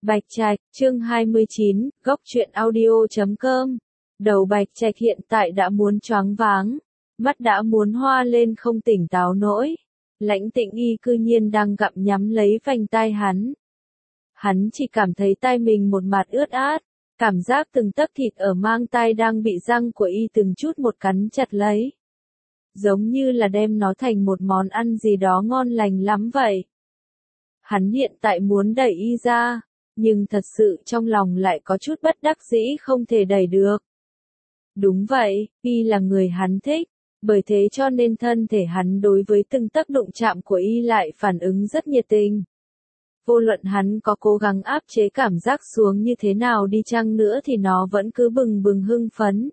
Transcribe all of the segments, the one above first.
Bạch Trạch, chương 29, góc truyện audio.com. Đầu Bạch Trạch hiện tại đã muốn choáng váng, mắt đã muốn hoa lên không tỉnh táo nổi. Lãnh Tĩnh Y cư nhiên đang gặm nhắm lấy vành tai hắn. Hắn chỉ cảm thấy tai mình một mặt ướt át, cảm giác từng tấc thịt ở mang tai đang bị răng của y từng chút một cắn chặt lấy. Giống như là đem nó thành một món ăn gì đó ngon lành lắm vậy. Hắn hiện tại muốn đẩy y ra, nhưng thật sự trong lòng lại có chút bất đắc dĩ không thể đẩy được. Đúng vậy, y là người hắn thích, bởi thế cho nên thân thể hắn đối với từng tấc đụng chạm của y lại phản ứng rất nhiệt tình. Vô luận hắn có cố gắng áp chế cảm giác xuống như thế nào đi chăng nữa thì nó vẫn cứ bừng bừng hưng phấn.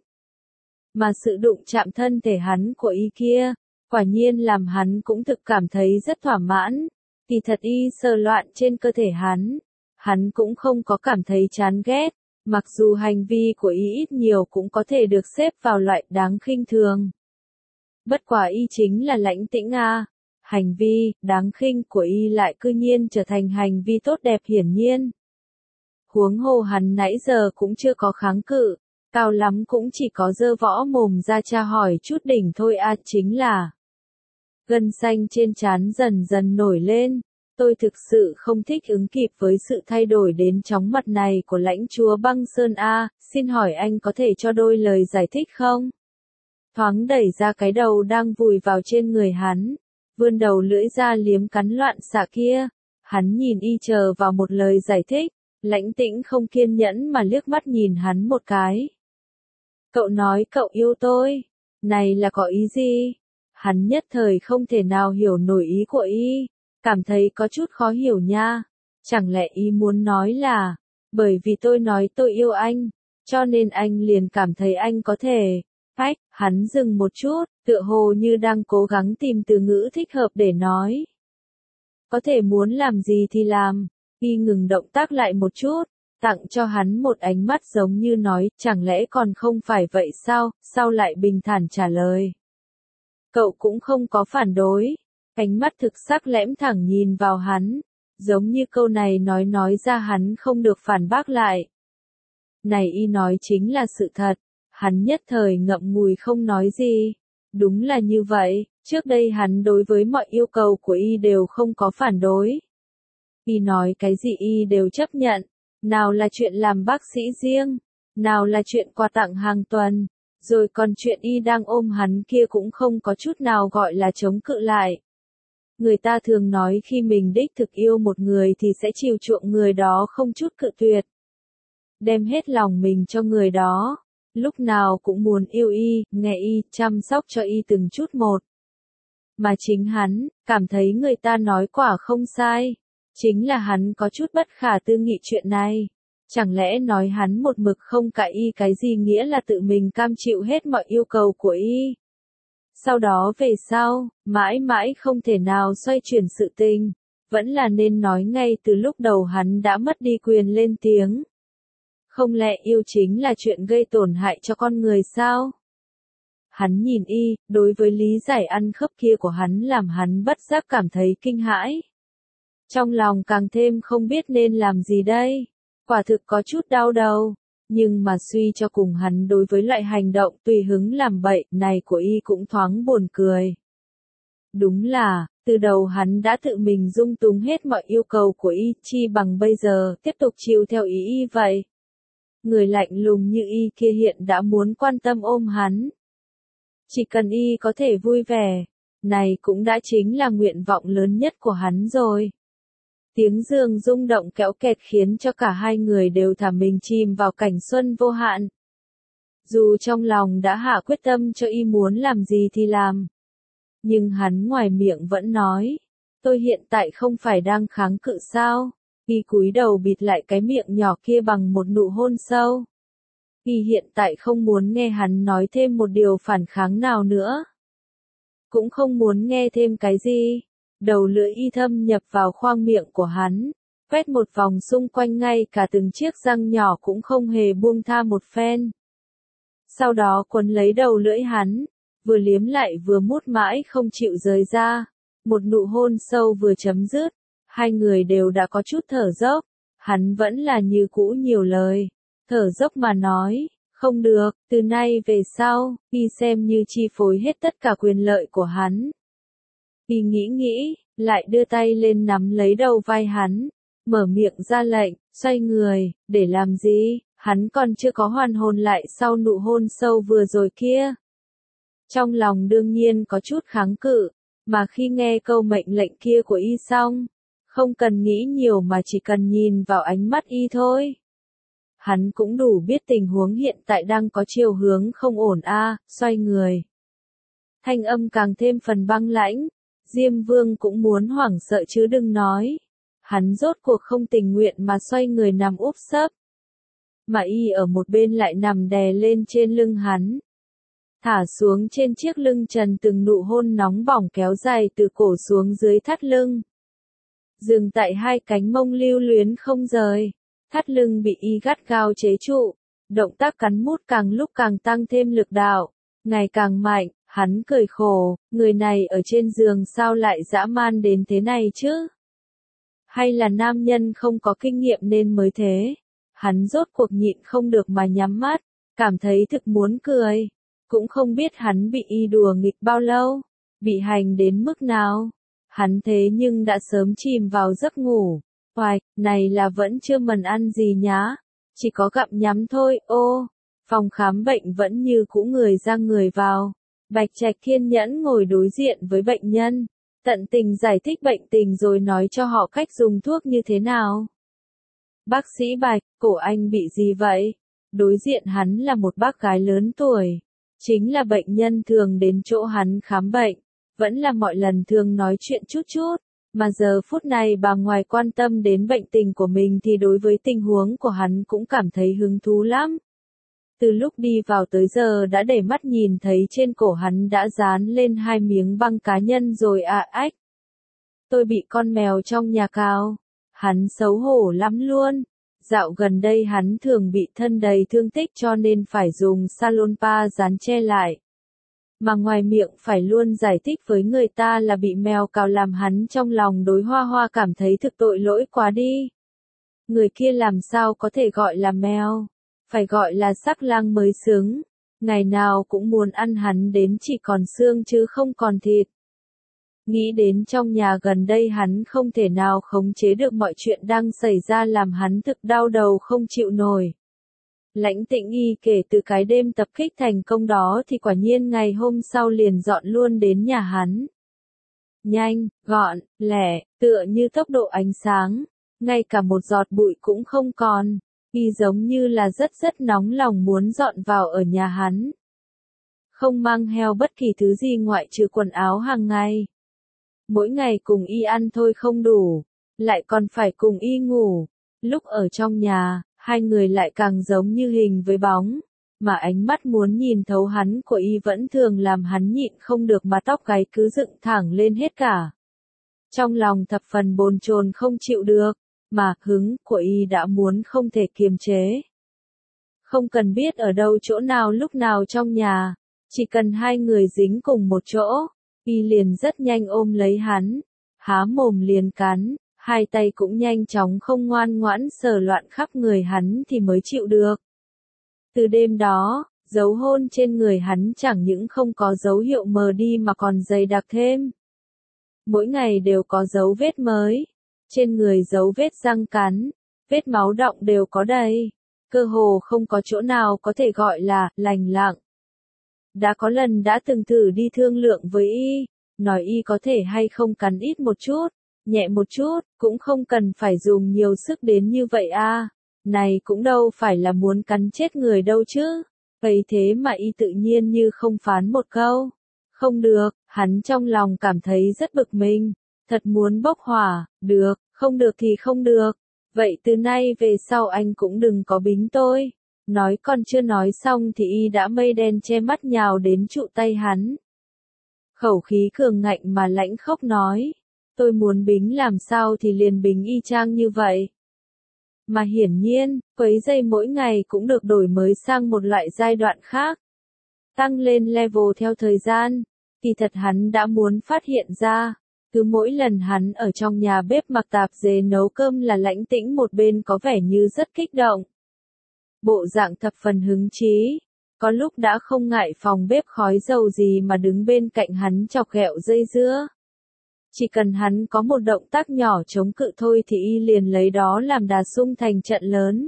Mà sự đụng chạm thân thể hắn của y kia, quả nhiên làm hắn cũng thực cảm thấy rất thỏa mãn. Kỳ thật y sờ loạn trên cơ thể hắn cũng không có cảm thấy chán ghét, mặc dù hành vi của y ít nhiều cũng có thể được xếp vào loại đáng khinh thường. Bất quả y chính là Lãnh Tĩnh A, hành vi đáng khinh của y lại cư nhiên trở thành hành vi tốt đẹp hiển nhiên. Huống hồ hắn nãy giờ cũng chưa có kháng cự, cao lắm cũng chỉ có giơ võ mồm ra tra hỏi chút đỉnh thôi a, chính là gân xanh trên trán dần dần nổi lên. Tôi thực sự không thích ứng kịp với sự thay đổi đến chóng mặt này của lãnh chúa Băng Sơn A, xin hỏi anh có thể cho đôi lời giải thích không? Thoáng đẩy ra cái đầu đang vùi vào trên người hắn, vươn đầu lưỡi ra liếm cắn loạn xạ kia, hắn nhìn y chờ vào một lời giải thích, Lãnh Tĩnh không kiên nhẫn mà liếc mắt nhìn hắn một cái. Cậu nói cậu yêu tôi, này là có ý gì? Hắn nhất thời không thể nào hiểu nổi ý của y. Cảm thấy có chút khó hiểu nha, chẳng lẽ ý muốn nói là, bởi vì tôi nói tôi yêu anh, cho nên anh liền cảm thấy anh có thể. Hắn dừng một chút, tựa hồ như đang cố gắng tìm từ ngữ thích hợp để nói. Có thể muốn làm gì thì làm, y ngừng động tác lại một chút, tặng cho hắn một ánh mắt giống như nói, chẳng lẽ còn không phải vậy sao, sau lại bình thản trả lời. Cậu cũng không có phản đối. Ánh mắt thực sắc lẽm thẳng nhìn vào hắn, giống như câu này nói ra hắn không được phản bác lại. Này y nói chính là sự thật, hắn nhất thời ngậm ngùi không nói gì. Đúng là như vậy, trước đây hắn đối với mọi yêu cầu của y đều không có phản đối. Y nói cái gì y đều chấp nhận, nào là chuyện làm bác sĩ riêng, nào là chuyện quà tặng hàng tuần, rồi còn chuyện y đang ôm hắn kia cũng không có chút nào gọi là chống cự lại. Người ta thường nói khi mình đích thực yêu một người thì sẽ chiều chuộng người đó không chút cự tuyệt. Đem hết lòng mình cho người đó, lúc nào cũng muốn yêu y, nghe y, chăm sóc cho y từng chút một. Mà chính hắn, cảm thấy người ta nói quả không sai. Chính là hắn có chút bất khả tư nghị chuyện này. Chẳng lẽ nói hắn một mực không cãi y cái gì nghĩa là tự mình cam chịu hết mọi yêu cầu của y. Sau đó về sau, mãi mãi không thể nào xoay chuyển sự tình, vẫn là nên nói ngay từ lúc đầu hắn đã mất đi quyền lên tiếng. Không lẽ yêu chính là chuyện gây tổn hại cho con người sao? Hắn nhìn y, đối với lý giải ăn khớp kia của hắn làm hắn bất giác cảm thấy kinh hãi. Trong lòng càng thêm không biết nên làm gì đây, quả thực có chút đau đầu. Nhưng mà suy cho cùng hắn đối với loại hành động tùy hứng làm bậy này của y cũng thoáng buồn cười. Đúng là, từ đầu hắn đã tự mình dung túng hết mọi yêu cầu của y, chi bằng bây giờ tiếp tục chiều theo ý y vậy. Người lạnh lùng như y kia hiện đã muốn quan tâm ôm hắn. Chỉ cần y có thể vui vẻ, này cũng đã chính là nguyện vọng lớn nhất của hắn rồi. Tiếng giường rung động kéo kẹt khiến cho cả hai người đều thả mình chìm vào cảnh xuân vô hạn. Dù trong lòng đã hạ quyết tâm cho y muốn làm gì thì làm. Nhưng hắn ngoài miệng vẫn nói, tôi hiện tại không phải đang kháng cự sao? Y cúi đầu bịt lại cái miệng nhỏ kia bằng một nụ hôn sâu. Y hiện tại không muốn nghe hắn nói thêm một điều phản kháng nào nữa. Cũng không muốn nghe thêm cái gì. Đầu lưỡi y thâm nhập vào khoang miệng của hắn, quét một vòng xung quanh ngay cả từng chiếc răng nhỏ cũng không hề buông tha một phen. Sau đó quấn lấy đầu lưỡi hắn, vừa liếm lại vừa mút mãi không chịu rời ra. Một nụ hôn sâu vừa chấm dứt, hai người đều đã có chút thở dốc. Hắn vẫn là như cũ nhiều lời, thở dốc mà nói, không được, từ nay về sau, y xem như chi phối hết tất cả quyền lợi của hắn. Y nghĩ, lại đưa tay lên nắm lấy đầu vai hắn, mở miệng ra lệnh, xoay người, để làm gì, hắn còn chưa có hoàn hồn lại sau nụ hôn sâu vừa rồi kia. Trong lòng đương nhiên có chút kháng cự, mà khi nghe câu mệnh lệnh kia của y xong, không cần nghĩ nhiều mà chỉ cần nhìn vào ánh mắt y thôi. Hắn cũng đủ biết tình huống hiện tại đang có chiều hướng không ổn xoay người. Thanh âm càng thêm phần băng lãnh, Diêm Vương cũng muốn hoảng sợ chứ đừng nói. Hắn rốt cuộc không tình nguyện mà xoay người nằm úp sấp. Mà y ở một bên lại nằm đè lên trên lưng hắn. Thả xuống trên chiếc lưng trần từng nụ hôn nóng bỏng kéo dài từ cổ xuống dưới thắt lưng. Dừng tại hai cánh mông lưu luyến không rời. Thắt lưng bị y gắt gao chế trụ. Động tác cắn mút càng lúc càng tăng thêm lực đạo. Ngày càng mạnh, hắn cười khổ, người này ở trên giường sao lại dã man đến thế này chứ? Hay là nam nhân không có kinh nghiệm nên mới thế? Hắn rốt cuộc nhịn không được mà nhắm mắt, cảm thấy thực muốn cười. Cũng không biết hắn bị y đùa nghịch bao lâu, bị hành đến mức nào. Hắn thế nhưng đã sớm chìm vào giấc ngủ. Hoài, này là vẫn chưa mần ăn gì nhá, chỉ có gặm nhắm thôi. Phòng khám bệnh vẫn như cũ người ra người vào. Bạch Trạch kiên nhẫn ngồi đối diện với bệnh nhân, tận tình giải thích bệnh tình rồi nói cho họ cách dùng thuốc như thế nào. Bác sĩ Bạch, cổ anh bị gì vậy? Đối diện hắn là một bác gái lớn tuổi, chính là bệnh nhân thường đến chỗ hắn khám bệnh, vẫn là mọi lần thường nói chuyện chút chút, mà giờ phút này bà ngoài quan tâm đến bệnh tình của mình thì đối với tình huống của hắn cũng cảm thấy hứng thú lắm. Từ lúc đi vào tới giờ đã để mắt nhìn thấy trên cổ hắn đã dán lên 2 miếng băng cá nhân rồi ách. Tôi bị con mèo trong nhà cào. Hắn xấu hổ lắm luôn. Dạo gần đây hắn thường bị thân đầy thương tích cho nên phải dùng salonpa dán che lại. Mà ngoài miệng phải luôn giải thích với người ta là bị mèo cào làm hắn trong lòng đối Hoa Hoa cảm thấy thực tội lỗi quá đi. Người kia làm sao có thể gọi là mèo? Phải gọi là sắc lang mới xứng, ngày nào cũng muốn ăn hắn đến chỉ còn xương chứ không còn thịt. Nghĩ đến trong nhà gần đây hắn không thể nào khống chế được mọi chuyện đang xảy ra làm hắn thực đau đầu không chịu nổi. Lãnh Tĩnh Y kể từ cái đêm tập kích thành công đó thì quả nhiên ngày hôm sau liền dọn luôn đến nhà hắn. Nhanh, gọn, lẻ, tựa như tốc độ ánh sáng, ngay cả một giọt bụi cũng không còn. Y giống như là rất nóng lòng muốn dọn vào ở nhà hắn. Không mang theo bất kỳ thứ gì ngoại trừ quần áo hàng ngày. Mỗi ngày cùng y ăn thôi không đủ, lại còn phải cùng y ngủ. Lúc ở trong nhà, hai người lại càng giống như hình với bóng, mà ánh mắt muốn nhìn thấu hắn của y vẫn thường làm hắn nhịn không được mà tóc gáy cứ dựng thẳng lên hết cả. Trong lòng thập phần bồn chồn không chịu được. Mà hứng của y đã muốn không thể kiềm chế. Không cần biết ở đâu chỗ nào lúc nào trong nhà, chỉ cần hai người dính cùng một chỗ, y liền rất nhanh ôm lấy hắn, há mồm liền cắn, hai tay cũng nhanh chóng không ngoan ngoãn sờ loạn khắp người hắn thì mới chịu được. Từ đêm đó, dấu hôn trên người hắn chẳng những không có dấu hiệu mờ đi mà còn dày đặc thêm. Mỗi ngày đều có dấu vết mới. Trên người dấu vết răng cắn, vết máu đọng đều có đầy, cơ hồ không có chỗ nào có thể gọi là lành lặng. Đã có lần đã từng thử đi thương lượng với y, nói y có thể hay không cắn ít một chút, nhẹ một chút, cũng không cần phải dùng nhiều sức đến như vậy này cũng đâu phải là muốn cắn chết người đâu chứ. Vậy thế mà y tự nhiên như không phán một câu. Không được, hắn trong lòng cảm thấy rất bực mình. Thật muốn bốc hỏa, được, không được thì không được. Vậy từ nay về sau anh cũng đừng có bính tôi. Nói còn chưa nói xong thì y đã mây đen che mắt nhào đến trụ tay hắn. Khẩu khí cường ngạnh mà lãnh khốc nói. Tôi muốn bính làm sao thì liền bính y chang như vậy. Mà hiển nhiên, quấy giày mỗi ngày cũng được đổi mới sang một loại giai đoạn khác. Tăng lên level theo thời gian. Kỳ thật hắn đã muốn phát hiện ra. Cứ mỗi lần hắn ở trong nhà bếp mặc tạp dề nấu cơm là Lãnh Tĩnh một bên có vẻ như rất kích động. Bộ dạng thập phần hứng chí, có lúc đã không ngại phòng bếp khói dầu gì mà đứng bên cạnh hắn chọc ghẹo dây dưa. Chỉ cần hắn có một động tác nhỏ chống cự thôi thì y liền lấy đó làm đà xung thành trận lớn.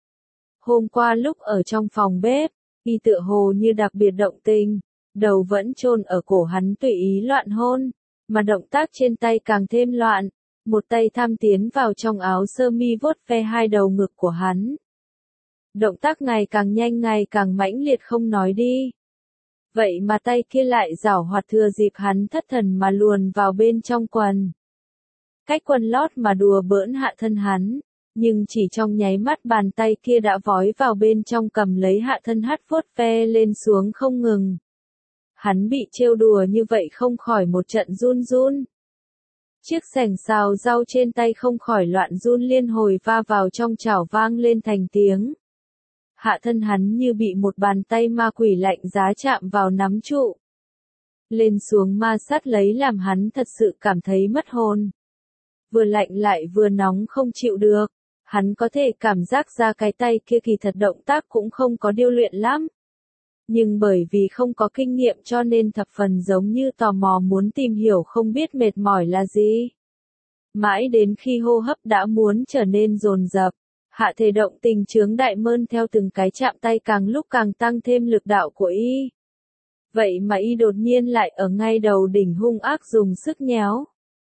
Hôm qua lúc ở trong phòng bếp, y tựa hồ như đặc biệt động tình, đầu vẫn chôn ở cổ hắn tùy ý loạn hôn, mà động tác trên tay càng thêm loạn, một tay tham tiến vào trong áo sơ mi vuốt ve hai đầu ngực của hắn. Động tác ngày càng nhanh ngày càng mãnh liệt không nói đi. Vậy mà tay kia lại giảo hoạt thừa dịp hắn thất thần mà luồn vào bên trong quần. Cách quần lót mà đùa bỡn hạ thân hắn, nhưng chỉ trong nháy mắt bàn tay kia đã vói vào bên trong cầm lấy hạ thân hắt vuốt ve lên xuống không ngừng. Hắn bị trêu đùa như vậy không khỏi một trận run run. Chiếc sành xào rau trên tay không khỏi loạn run liên hồi va vào trong chảo vang lên thành tiếng. Hạ thân hắn như bị một bàn tay ma quỷ lạnh giá chạm vào nắm trụ. Lên xuống ma sát lấy làm hắn thật sự cảm thấy mất hồn. Vừa lạnh lại vừa nóng không chịu được. Hắn có thể cảm giác ra cái tay kia kỳ thật động tác cũng không có điêu luyện lắm. Nhưng bởi vì không có kinh nghiệm cho nên thập phần giống như tò mò muốn tìm hiểu không biết mệt mỏi là gì. Mãi đến khi hô hấp đã muốn trở nên dồn dập, hạ thể động tình chướng đại mơn theo từng cái chạm tay càng lúc càng tăng thêm lực đạo của y. Vậy mà y đột nhiên lại ở ngay đầu đỉnh hung ác dùng sức nhéo.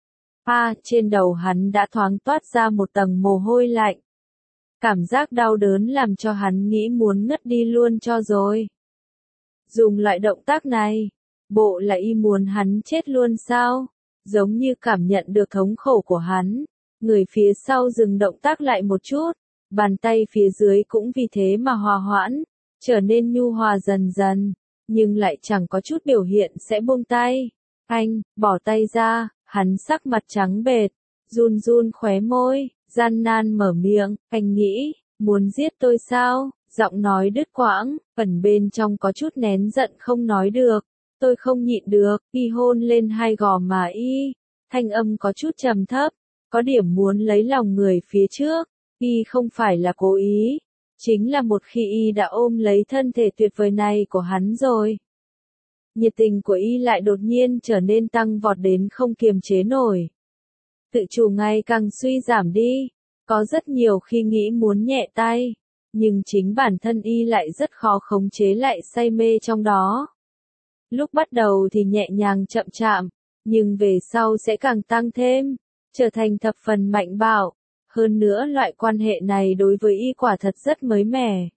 Trên đầu hắn đã thoáng toát ra một tầng mồ hôi lạnh. Cảm giác đau đớn làm cho hắn nghĩ muốn ngất đi luôn cho rồi. Dùng loại động tác này, bộ là y muốn hắn chết luôn sao? Giống như cảm nhận được thống khổ của hắn, người phía sau dừng động tác lại một chút, bàn tay phía dưới cũng vì thế mà hòa hoãn, trở nên nhu hòa dần dần, nhưng lại chẳng có chút biểu hiện sẽ buông tay. Anh, bỏ tay ra, hắn sắc mặt trắng bệch, run run khóe môi, gian nan mở miệng, anh nghĩ, muốn giết tôi sao? Giọng nói đứt quãng, phần bên trong có chút nén giận không nói được, tôi không nhịn được, y hôn lên hai gò má y, thanh âm có chút trầm thấp, có điểm muốn lấy lòng người phía trước, y không phải là cố ý, chính là một khi y đã ôm lấy thân thể tuyệt vời này của hắn rồi. Nhiệt tình của y lại đột nhiên trở nên tăng vọt đến không kiềm chế nổi. Tự chủ ngày càng suy giảm đi, có rất nhiều khi nghĩ muốn nhẹ tay. Nhưng chính bản thân y lại rất khó khống chế lại say mê trong đó. Lúc bắt đầu thì nhẹ nhàng chậm chạm, nhưng về sau sẽ càng tăng thêm, trở thành thập phần mạnh bạo. Hơn nữa loại quan hệ này đối với y quả thật rất mới mẻ.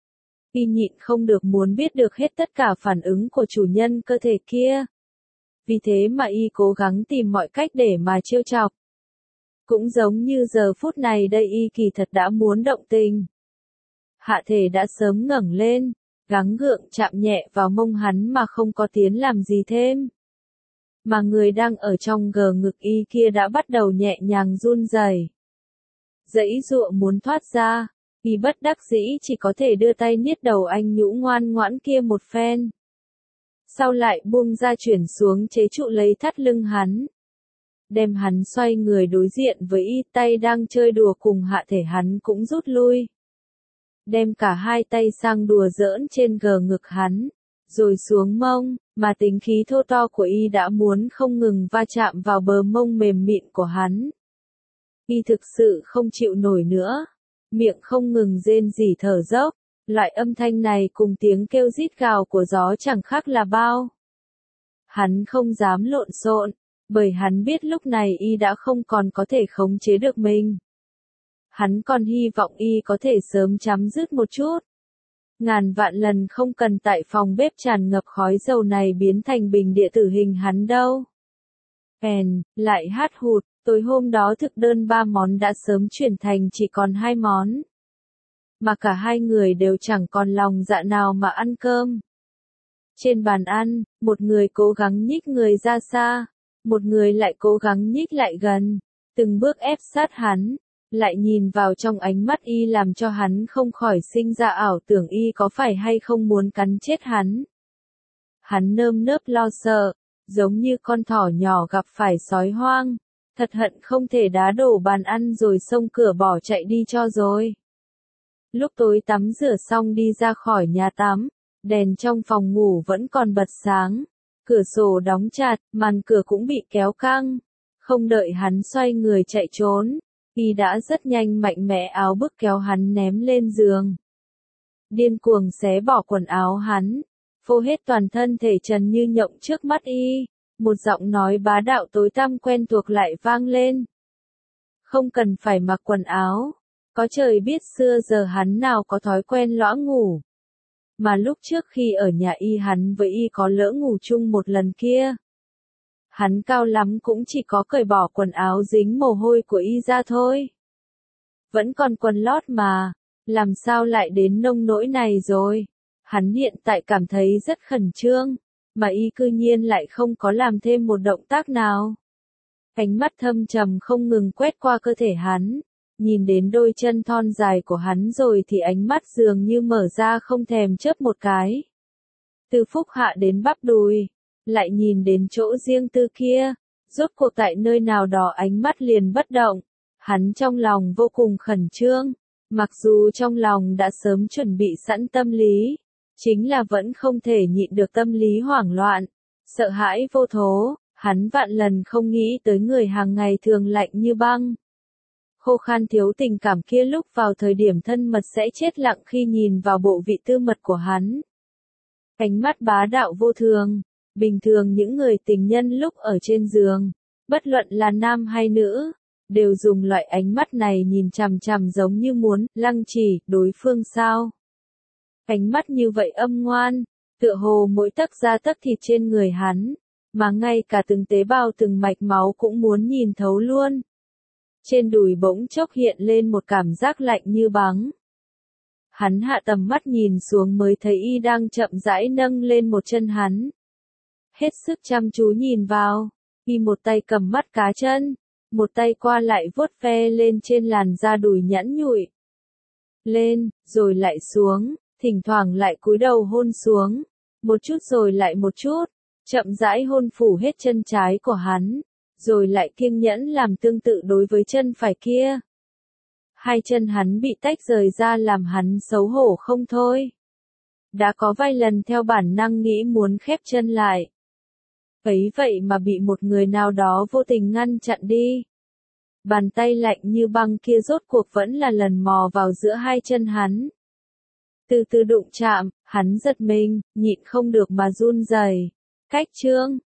Y nhịn không được muốn biết được hết tất cả phản ứng của chủ nhân cơ thể kia. Vì thế mà y cố gắng tìm mọi cách để mà trêu chọc. Cũng giống như giờ phút này đây y kỳ thật đã muốn động tình. Hạ thể đã sớm ngẩng lên, gắng gượng chạm nhẹ vào mông hắn mà không có tiến làm gì thêm. Mà người đang ở trong gờ ngực y kia đã bắt đầu nhẹ nhàng run rẩy. Giãy giụa muốn thoát ra, y bất đắc dĩ chỉ có thể đưa tay niết đầu anh nhũ ngoan ngoãn kia một phen. Sau lại buông ra chuyển xuống chế trụ lấy thắt lưng hắn. Đem hắn xoay người đối diện với y, tay đang chơi đùa cùng hạ thể hắn cũng rút lui. Đem cả hai tay sang đùa giỡn trên gờ ngực hắn, rồi xuống mông, mà tính khí thô to của y đã muốn không ngừng va chạm vào bờ mông mềm mịn của hắn. Y thực sự không chịu nổi nữa, miệng không ngừng rên rỉ thở dốc, loại âm thanh này cùng tiếng kêu rít gào của gió chẳng khác là bao. Hắn không dám lộn xộn, bởi hắn biết lúc này y đã không còn có thể khống chế được mình. Hắn còn hy vọng y có thể sớm chấm dứt một chút. Ngàn vạn lần không cần tại phòng bếp tràn ngập khói dầu này biến thành bình địa tử hình hắn đâu. Lại hát hụt, tối hôm đó thực đơn 3 món đã sớm chuyển thành chỉ còn 2 món. Mà cả hai người đều chẳng còn lòng dạ nào mà ăn cơm. Trên bàn ăn, một người cố gắng nhích người ra xa, một người lại cố gắng nhích lại gần, từng bước ép sát hắn. Lại nhìn vào trong ánh mắt y làm cho hắn không khỏi sinh ra ảo tưởng y có phải hay không muốn cắn chết hắn. Hắn nơm nớp lo sợ, giống như con thỏ nhỏ gặp phải sói hoang, thật hận không thể đá đổ bàn ăn rồi xông cửa bỏ chạy đi cho rồi. Lúc tối tắm rửa xong đi ra khỏi nhà tắm, đèn trong phòng ngủ vẫn còn bật sáng, cửa sổ đóng chặt, màn cửa cũng bị kéo căng. Không đợi hắn xoay người chạy trốn, Y đã rất nhanh mạnh mẽ áo bức kéo hắn ném lên giường. Điên cuồng xé bỏ quần áo hắn, phô hết toàn thân thể trần như nhộng trước mắt Y, một giọng nói bá đạo tối tăm quen thuộc lại vang lên. Không cần phải mặc quần áo, có trời biết xưa giờ hắn nào có thói quen lõa ngủ. Mà lúc trước khi ở nhà Y hắn với Y có lỡ ngủ chung một lần kia. Hắn cao lắm cũng chỉ có cởi bỏ quần áo dính mồ hôi của Y ra thôi. Vẫn còn quần lót mà, làm sao lại đến nông nỗi này rồi. Hắn hiện tại cảm thấy rất khẩn trương, mà Y cư nhiên lại không có làm thêm một động tác nào. Ánh mắt thâm trầm không ngừng quét qua cơ thể hắn, nhìn đến đôi chân thon dài của hắn rồi thì ánh mắt dường như mở ra không thèm chớp một cái. Từ phúc hạ đến bắp đùi, lại nhìn đến chỗ riêng tư kia, rốt cuộc tại nơi nào đó ánh mắt liền bất động. Hắn trong lòng vô cùng khẩn trương, mặc dù trong lòng đã sớm chuẩn bị sẵn tâm lý, chính là vẫn không thể nhịn được tâm lý hoảng loạn, sợ hãi vô thố, hắn vạn lần không nghĩ tới người hàng ngày thường lạnh như băng. Khô khan thiếu tình cảm kia lúc vào thời điểm thân mật sẽ chết lặng khi nhìn vào bộ vị tư mật của hắn. Ánh mắt bá đạo vô thường, bình thường những người tình nhân lúc ở trên giường, bất luận là nam hay nữ, đều dùng loại ánh mắt này nhìn chằm chằm giống như muốn lăng trì đối phương sao. Ánh mắt như vậy âm ngoan, tựa hồ mỗi tấc da tấc thịt trên người hắn, mà ngay cả từng tế bào từng mạch máu cũng muốn nhìn thấu luôn. Trên đùi bỗng chốc hiện lên một cảm giác lạnh như băng. Hắn hạ tầm mắt nhìn xuống mới thấy Y đang chậm rãi nâng lên một chân hắn. Hết sức chăm chú nhìn vào, Y một tay cầm mắt cá chân, một tay qua lại vuốt ve lên trên làn da đùi nhẵn nhụi. Lên, rồi lại xuống, thỉnh thoảng lại cúi đầu hôn xuống, một chút rồi lại một chút, chậm rãi hôn phủ hết chân trái của hắn, rồi lại kiên nhẫn làm tương tự đối với chân phải kia. Hai chân hắn bị tách rời ra làm hắn xấu hổ không thôi. Đã có vài lần theo bản năng nghĩ muốn khép chân lại. Ấy vậy mà bị một người nào đó vô tình ngăn chặn đi. Bàn tay lạnh như băng kia rốt cuộc vẫn là lần mò vào giữa hai chân hắn. Từ từ đụng chạm, hắn giật mình, nhịn không được mà run rẩy. Cách chương